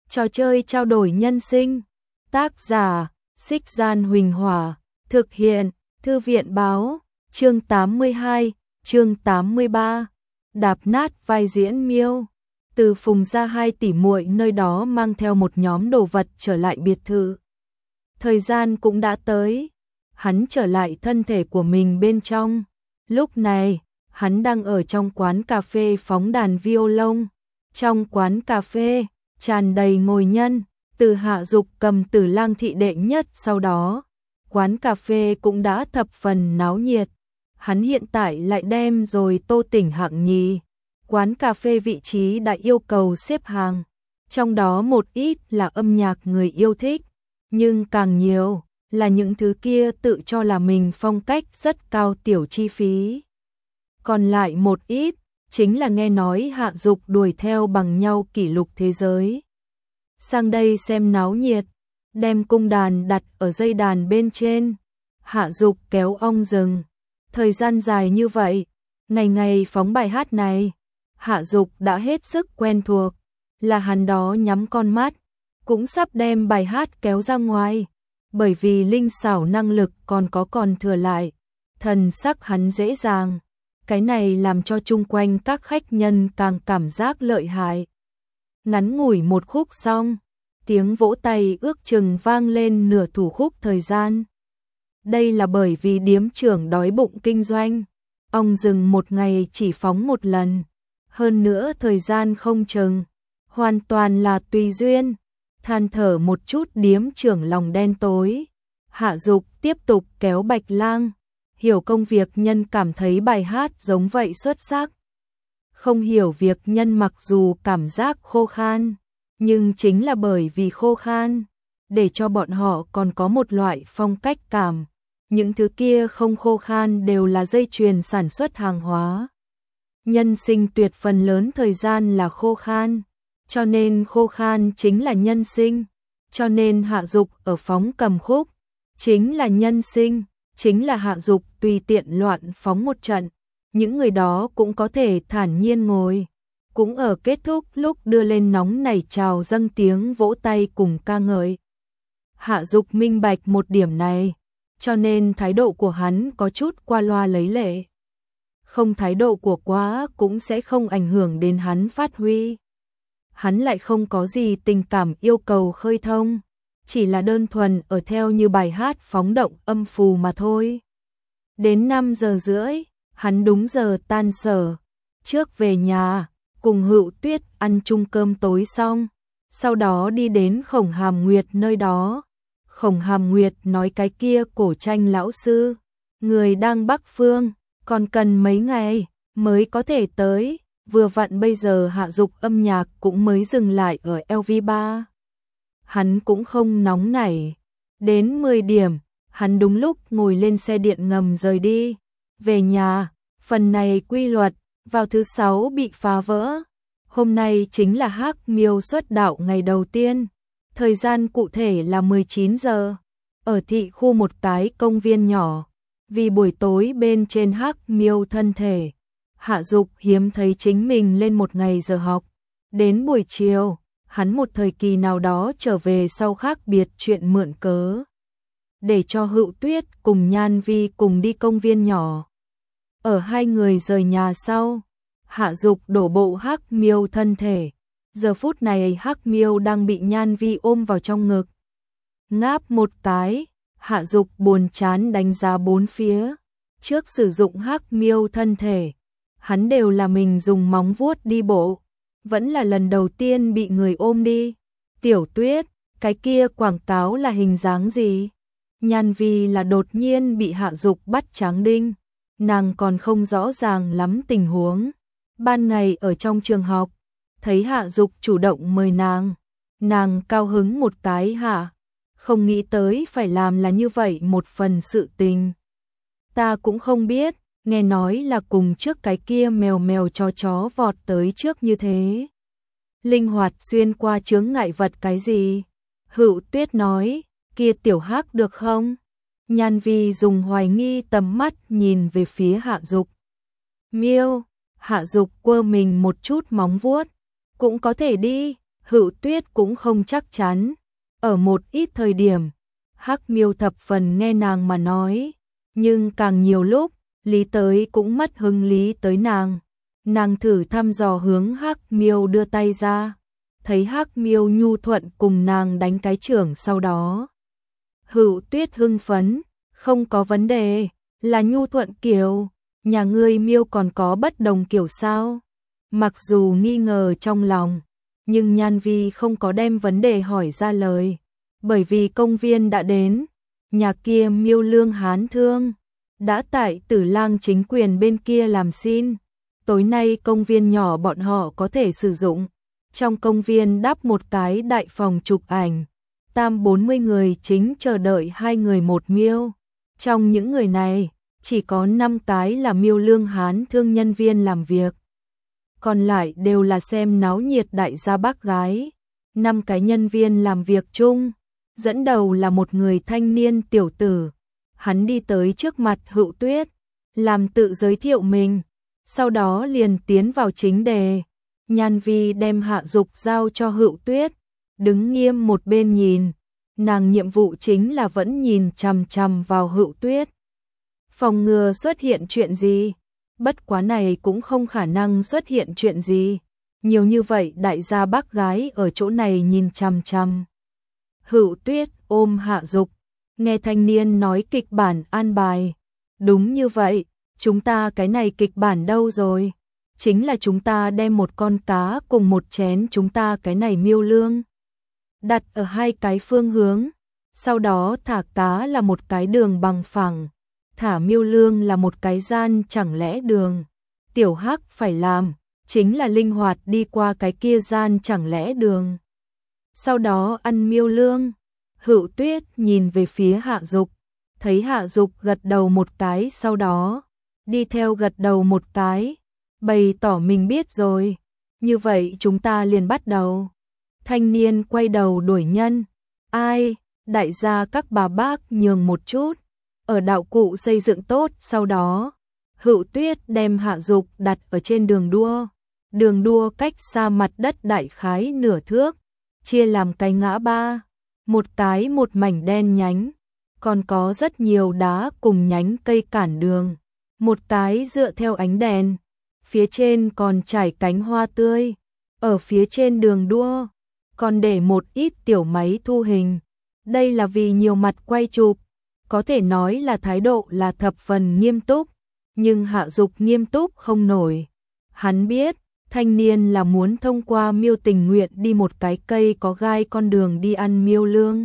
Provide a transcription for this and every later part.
Trò chơi trao đổi nhân sinh. Tác giả: Xích Gian Huỳnh Hỏa. Thực hiện: Thư viện báo. Chương 82, chương 83. Đạp nát vai diễn Miêu. Từ Phùng ra hai tỷ muội nơi đó mang theo một nhóm đồ vật trở lại biệt thự. Thời gian cũng đã tới. Hắn trở lại thân thể của mình bên trong. Lúc này, hắn đang ở trong quán cà phê phóng đàn violon. Trong quán cà phê, tràn đầy ngồi nhân, từ Hạ Dục cầm Tử Lang thị đệ nhất sau đó. Quán cà phê cũng đã thập phần náo nhiệt. Hắn hiện tại lại đem rồi Tô Tỉnh hạng nhì. Quán cà phê vị trí đã yêu cầu xếp hàng. Trong đó một ít là âm nhạc người yêu thích, nhưng càng nhiều là những thứ kia tự cho là mình phong cách rất cao tiểu chi phí. Còn lại một ít chính là nghe nói Hạ Dục đuổi theo bằng nhau kỷ lục thế giới. Sang đây xem náo nhiệt, đem cung đàn đặt ở dây đàn bên trên. Hạ Dục kéo ong rừng. Thời gian dài như vậy, ngày ngày phóng bài hát này, Hạ Dục đã hết sức quen thuộc, là hắn đó nhắm con mắt, cũng sắp đem bài hát kéo ra ngoài, bởi vì linh xảo năng lực còn thừa lại, thần sắc hắn dễ dàng, cái này làm cho chung quanh các khách nhân càng cảm giác lợi hại. Ngắn ngủi một khúc xong, tiếng vỗ tay ước chừng vang lên nửa thủ khúc thời gian. Đây là bởi vì điếm trưởng đói bụng kinh doanh, ong rừng một ngày chỉ phóng một lần, hơn nữa thời gian không chừng, hoàn toàn là tùy duyên. Than thở một chút điếm trưởng lòng đen tối. Hạ Dục tiếp tục kéo Bạch Lang, hiểu công việc nhân cảm thấy bài hát giống vậy xuất sắc. Không hiểu việc nhân mặc dù cảm giác khô khan, nhưng chính là bởi vì khô khan, để cho bọn họ còn có một loại phong cách cảm. Những thứ kia không khô khan đều là dây chuyền sản xuất hàng hóa. Nhân sinh tuyệt phần lớn thời gian là khô khan, cho nên khô khan chính là nhân sinh. Cho nên Hạ Dục ở phóng cầm khúc, chính là nhân sinh, chính là Hạ Dục tùy tiện loạn phóng một trận. Những người đó cũng có thể thản nhiên ngồi, cũng ở kết thúc lúc đưa lên nóng nảy chào dâng tiếng vỗ tay cùng ca ngợi. Hạ Dục minh bạch một điểm này, cho nên thái độ của hắn có chút qua loa lấy lệ. Không thái độ của quá cũng sẽ không ảnh hưởng đến hắn phát huy. Hắn lại không có gì tình cảm yêu cầu khơi thông, chỉ là đơn thuần ở theo như bài hát phóng động âm phù mà thôi. Đến 5 giờ rưỡi, hắn đúng giờ tan sở, trước về nhà, cùng Hữu Tuyết ăn chung cơm tối xong, sau đó đi đến Khổng Hàm Nguyệt nơi đó. Khổng Hàm Nguyệt nói cái kia cổ tranh lão sư, người đang Bắc Phương, còn cần mấy ngày mới có thể tới, vừa vặn bây giờ Hạ Dục âm nhạc cũng mới dừng lại ở LV3. Hắn cũng không nóng nảy, đến 10 điểm, hắn đúng lúc ngồi lên xe điện ngầm rời đi, về nhà. Phần này quy luật vào thứ 6 bị phá vỡ. Hôm nay chính là Hắc Miêu xuất đạo ngày đầu tiên. Thời gian cụ thể là 19 giờ. Ở thị khu một cái công viên nhỏ. Vì buổi tối bên trên Hắc Miêu thân thể, Hạ Dục hiếm thấy chính mình lên một ngày giờ học. Đến buổi chiều, hắn một thời kỳ nào đó trở về sau khác biệt chuyện mượn cớ, để cho Hữu Tuyết cùng Nhan Vi cùng đi công viên nhỏ. Ở hai người rời nhà sau, Hạ Dục đổ bộ Hắc Miêu thân thể. Giờ phút này Hắc Miêu đang bị Nhan Vi ôm vào trong ngực. Ngáp một cái, Hạ Dục buồn chán đánh giá bốn phía. Trước sử dụng Hắc Miêu thân thể, hắn đều là mình dùng móng vuốt đi bộ, vẫn là lần đầu tiên bị người ôm đi. Tiểu Tuyết, cái kia quảng cáo là hình dáng gì? Nhan Vi là đột nhiên bị Hạ Dục bắt tráng đinh, nàng còn không rõ ràng lắm tình huống. Ban ngày ở trong trường học, thấy Hạ Dục chủ động mời nàng cao hứng một cái hả? Không nghĩ tới phải làm là như vậy một phần sự tình. Ta cũng không biết, nghe nói là cùng trước cái kia mèo mèo chó vọt tới trước như thế. Linh hoạt xuyên qua chướng ngại vật cái gì? Hữu Tuyết nói, kia tiểu Hắc được không? Nhan Vi dùng hoài nghi tầm mắt nhìn về phía Hạ Dục. Miêu, Hạ Dục quơ mình một chút móng vuốt, cũng có thể đi. Hựu Tuyết cũng không chắc chắn. Ở một ít thời điểm, Hắc Miêu thập phần nghe nàng mà nói, nhưng càng nhiều lúc, Lý Tới cũng mất hứng lý tới nàng. Nàng thử thăm dò hướng Hắc Miêu đưa tay ra, thấy Hắc Miêu nhu thuận cùng nàng đánh cái chưởng sau đó. Hựu Tuyết hưng phấn, không có vấn đề, là nhu thuận kiểu, nhà ngươi Miêu còn có bất đồng kiểu sao? Mặc dù nghi ngờ trong lòng, nhưng Nhan Vi không có đem vấn đề hỏi ra lời, bởi vì công viên đã đến, nhà kia Miêu Lương Hán Thương đã tại Tử Lang chính quyền bên kia làm xin. Tối nay công viên nhỏ bọn họ có thể sử dụng. Trong công viên đắp một cái đại phòng chụp ảnh, 40 người chính chờ đợi 2 người một Miêu. Trong những người này, chỉ có 5 cái là Miêu Lương Hán Thương nhân viên làm việc. Còn lại đều là xem náo nhiệt đại gia bác gái. 5 cái nhân viên làm việc chung, dẫn đầu là một người thanh niên tiểu tử. Hắn đi tới trước mặt Hựu Tuyết, làm tự giới thiệu mình, sau đó liền tiến vào chính đề. Nhan Vi đem Hạ Dục giao cho Hựu Tuyết, đứng nghiêm một bên nhìn. Nàng nhiệm vụ chính là vẫn nhìn chằm chằm vào Hựu Tuyết, phòng ngừa xuất hiện chuyện gì. Bất quá này cũng không khả năng xuất hiện chuyện gì. Nhiều như vậy đại gia bác gái ở chỗ này nhìn chằm chằm. Hựu Tuyết ôm Hạ Dục, nghe thanh niên nói kịch bản an bài. Đúng như vậy, chúng ta cái này kịch bản đâu rồi? Chính là chúng ta đem một con cá cùng một chén chúng ta cái này Miêu Lương đặt ở 2 cái phương hướng, sau đó thả cá là một cái đường bằng phẳng, thả Miêu Lương là một cái gian chẳng lẽ đường. Tiểu Hắc phải làm chính là linh hoạt đi qua cái kia gian chẳng lẽ đường, sau đó ăn Miêu Lương. Hựu Tuyết nhìn về phía Hạ Dục, thấy Hạ Dục gật đầu một cái, sau đó đi theo gật đầu một cái, bày tỏ mình biết rồi. Như vậy chúng ta liền bắt đầu. Thanh niên quay đầu đuổi nhân. Ai, đại gia các bà bác nhường một chút. Ở đạo cụ xây dựng tốt, sau đó Hựu Tuyết đem Hạ Dục đặt ở trên đường đua. Đường đua cách xa mặt đất đại khái nửa thước, chia làm cái ngã ba, một cái một mảnh đen nhánh, còn có rất nhiều đá cùng nhánh cây cản đường, một cái dựa theo ánh đèn, phía trên còn trải cánh hoa tươi. Ở phía trên đường đua còn để một ít tiểu máy thu hình, đây là vì nhiều mặt quay chụp, có thể nói là thái độ là thập phần nghiêm túc, nhưng Hạ Dục nghiêm túc không nổi. Hắn biết thanh niên là muốn thông qua Miêu tình nguyện đi một cái cây có gai con đường đi ăn Miêu Lương,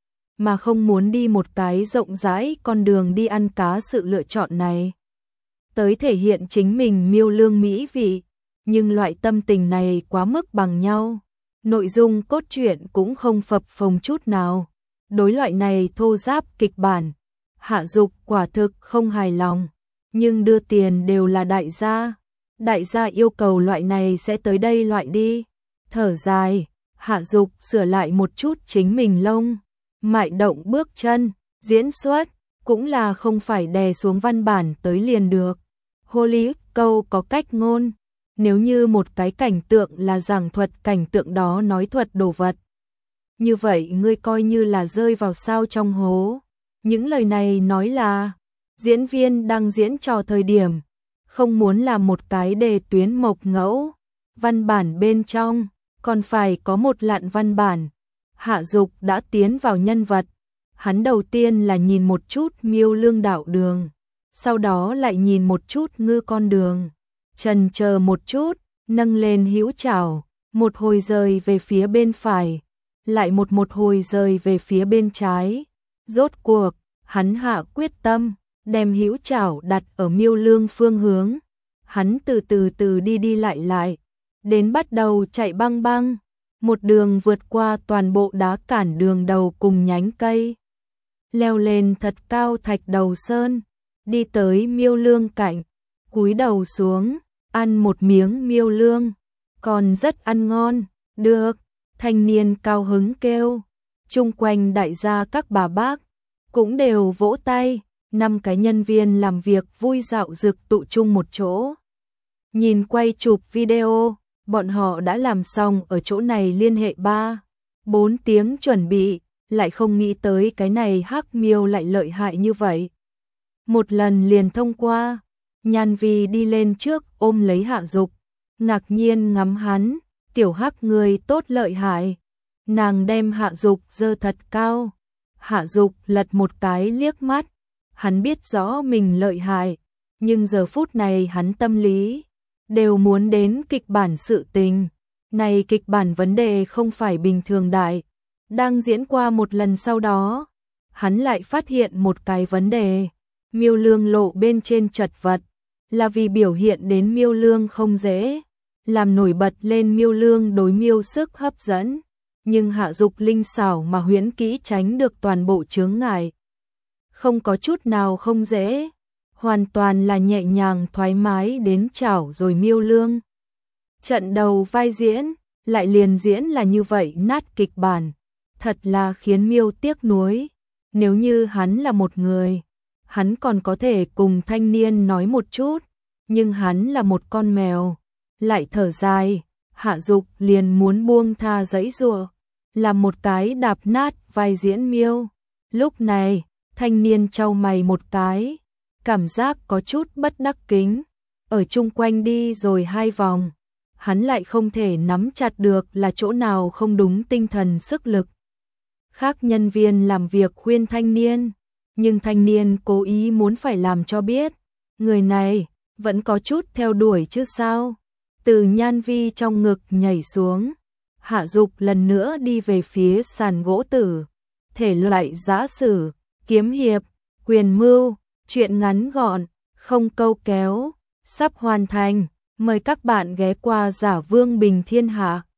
mà không muốn đi một cái rộng rãi con đường đi ăn cá. Sự lựa chọn này tới thể hiện chính mình Miêu Lương mỹ vị, nhưng loại tâm tình này quá mức bằng nhau. Nội dung cốt truyện cũng không phập phồng chút nào. Đối loại này thô ráp kịch bản, Hạ Dục quả thực không hài lòng, nhưng đưa tiền đều là đại gia. Đại gia yêu cầu loại này sẽ tới đây loại đi. Thở dài, Hạ Dục sửa lại một chút chính mình lông mại động bước chân, diễn xuất cũng là không phải đè xuống văn bản tới liền được. Hollywood câu có cách ngôn, nếu như một cái cảnh tượng là giảng thuật cảnh tượng đó nói thuật đồ vật, như vậy ngươi coi như là rơi vào sao trong hố. Những lời này nói là diễn viên đang diễn trò thời điểm, không muốn làm một cái đề tuyến mộc ngẫu, văn bản bên trong còn phải có một lạn văn bản. Hạ Dục đã tiến vào nhân vật, hắn đầu tiên là nhìn một chút Miêu Lương đạo đường, sau đó lại nhìn một chút ngư con đường, chần chờ một chút, nâng lên hữu chảo, một hồi rời về phía bên phải, lại một hồi rời về phía bên trái. Rốt cuộc, hắn hạ quyết tâm, đem hữu chảo đặt ở Miêu Lương phương hướng. Hắn từ từ đi lại, đến bắt đầu chạy băng băng, một đường vượt qua toàn bộ đá cản đường đầu cùng nhánh cây, leo lên thật cao thạch đầu sơn, đi tới Miêu Lương cạnh, cúi đầu xuống, ăn một miếng Miêu Lương, còn rất ăn ngon. Được, thanh niên cao hứng kêu. Chung quanh đại gia các bà bác cũng đều vỗ tay. 5 cái nhân viên làm việc vui dạo dực tụ chung một chỗ, nhìn quay chụp video. bọn họ đã làm xong ở chỗ này liên hệ 3-4 tiếng chuẩn bị, lại không nghĩ tới cái này Hắc Miêu lại lợi hại như vậy. Một lần liền thông qua, Nhan Vi đi lên trước ôm lấy Hạ Dục, ngạc nhiên ngắm hắn, tiểu Hắc người tốt lợi hại. Nàng đem Hạ Dục giơ thật cao. Hạ Dục lật một cái liếc mắt, hắn biết rõ mình lợi hại, nhưng giờ phút này hắn tâm lý đều muốn đến kịch bản sự tình. Này kịch bản vấn đề không phải bình thường đại. Đang diễn qua một lần sau đó, hắn lại phát hiện một cái vấn đề. Miêu Lương lộ bên trên chật vật, là vì biểu hiện đến Miêu Lương không dễ, làm nổi bật lên Miêu Lương đối Miêu sức hấp dẫn. Nhưng Hạ Dục linh xảo mà huyễn kỹ tránh được toàn bộ chướng ngại. Không có chút nào không dễ, hoàn toàn là nhẹ nhàng thoải mái đến chảo rồi Miêu Lương. Trận đầu vai diễn, lại liền diễn là như vậy nát kịch bản, thật là khiến Miêu tiếc nuối. Nếu như hắn là một người, hắn còn có thể cùng thanh niên nói một chút, nhưng hắn là một con mèo, lại thở dài, Hạ Dục liền muốn buông tha giãy giụa, làm một cái đạp nát vai diễn Miêu. Lúc này, thanh niên chau mày một cái, cảm giác có chút bất đắc kính, ở chung quanh đi rồi 2 vòng, hắn lại không thể nắm chặt được là chỗ nào không đúng tinh thần sức lực. Khác nhân viên làm việc khuyên thanh niên, nhưng thanh niên cố ý muốn phải làm cho biết, người này vẫn có chút theo đuổi chứ sao. Từ Nhan Vi trong ngực nhảy xuống, Hạ Dục lần nữa đi về phía sàn gỗ tử. Thể loại giã sử, kiếm hiệp, quyền mưu, truyện ngắn gọn, không câu kéo, sắp hoàn thành. Mời các bạn ghé qua Giả Vương Bình Thiên Hạ.